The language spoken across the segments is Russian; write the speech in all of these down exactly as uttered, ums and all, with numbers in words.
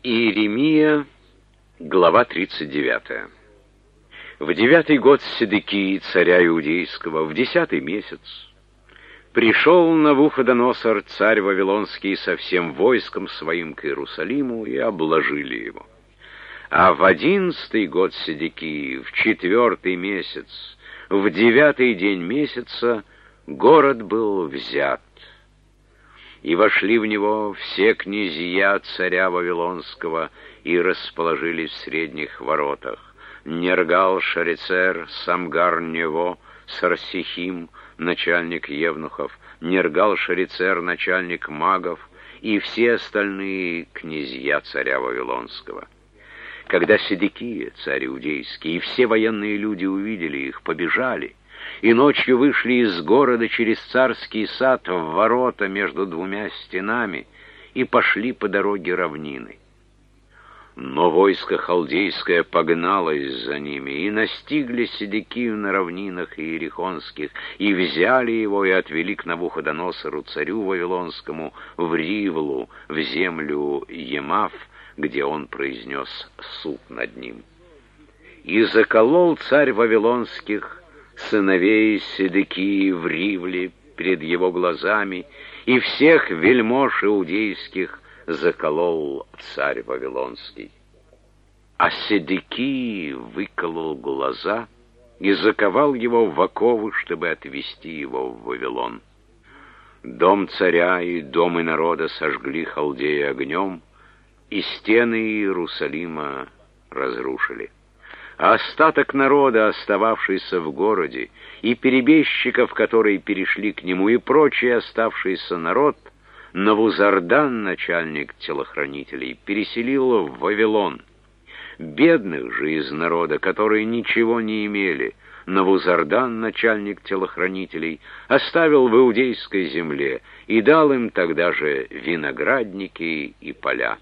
Иеремия, глава тридцать девятая. В девятый год Седекии, царя Иудейского, в десятый месяц, пришел Навуходоносор, царь Вавилонский, со всем войском своим к Иерусалиму, и обложили его. А в одиннадцатый год Седекии, в четвертый месяц, в девятый день месяца, город был взят. И вошли в него все князья царя Вавилонского и расположились в средних воротах. Нергал-Шарицер, Самгар-Нево, Сарсихим, начальник евнухов, Нергал-Шарицер, начальник магов, и все остальные князья царя Вавилонского. Когда Седекия, царь Иудейский, и все военные люди увидели их, побежали, и ночью вышли из города через царский сад в ворота между двумя стенами и пошли по дороге равнины. Но войско халдейское погналось за ними, и настигли Седекию на равнинах иерихонских, и взяли его, и отвели к Навуходоносору, царю Вавилонскому, в Ривлу, в землю Емав, где он произнес суд над ним. И заколол царь Вавилонских сыновей Седекии в Ривле перед его глазами, и всех вельмож иудейских заколол царь Вавилонский. А Седекии выколол глаза и заковал его в оковы, чтобы отвести его в Вавилон. Дом царя и дом и народа сожгли халдеи огнем, и стены Иерусалима разрушили. А остаток народа, остававшийся в городе, и перебежчиков, которые перешли к нему, и прочий оставшийся народ, Навузардан, начальник телохранителей, переселил в Вавилон. Бедных же из народа, которые ничего не имели, Навузардан, начальник телохранителей, оставил в иудейской земле и дал им тогда же виноградники и поля.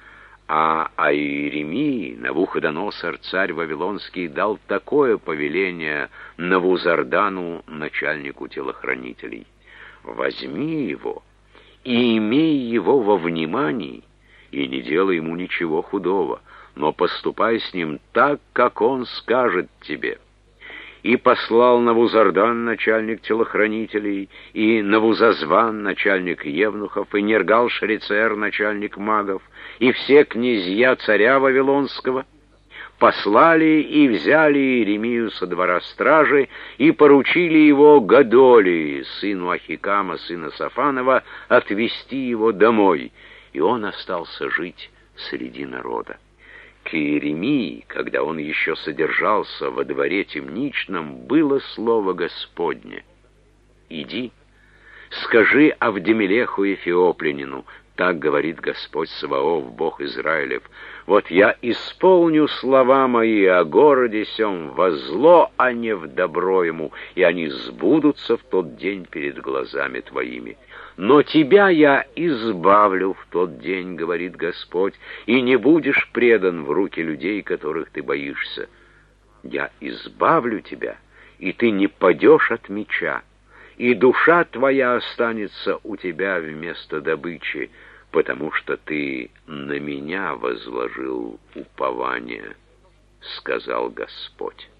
А о Иеремии Навуходоносор, царь Вавилонский, дал такое повеление Навузардану, начальнику телохранителей: «Возьми его и имей его во внимании, и не делай ему ничего худого, но поступай с ним так, как он скажет тебе». И послал Навузардан, начальник телохранителей, и Навузазван, начальник евнухов, и Нергал-Шарицер, начальник магов, и все князья царя Вавилонского, послали и взяли Иеремию со двора стражи и поручили его Гадолии, сыну Ахикама, сына Сафанова, отвести его домой, и он остался жить среди народа. К Иеремии, когда он еще содержался во дворе темничном, было слово Господне: «Иди, скажи Авдемелеху Эфиоплянину, так говорит Господь Саваоф, Бог Израилев: вот я исполню слова мои о городе сем во зло, а не в добро ему, и они сбудутся в тот день перед глазами твоими. Но тебя я избавлю в тот день, говорит Господь, и не будешь предан в руки людей, которых ты боишься. Я избавлю тебя, и ты не падешь от меча, и душа твоя останется у тебя вместо добычи, потому что ты на меня возложил упование, сказал Господь».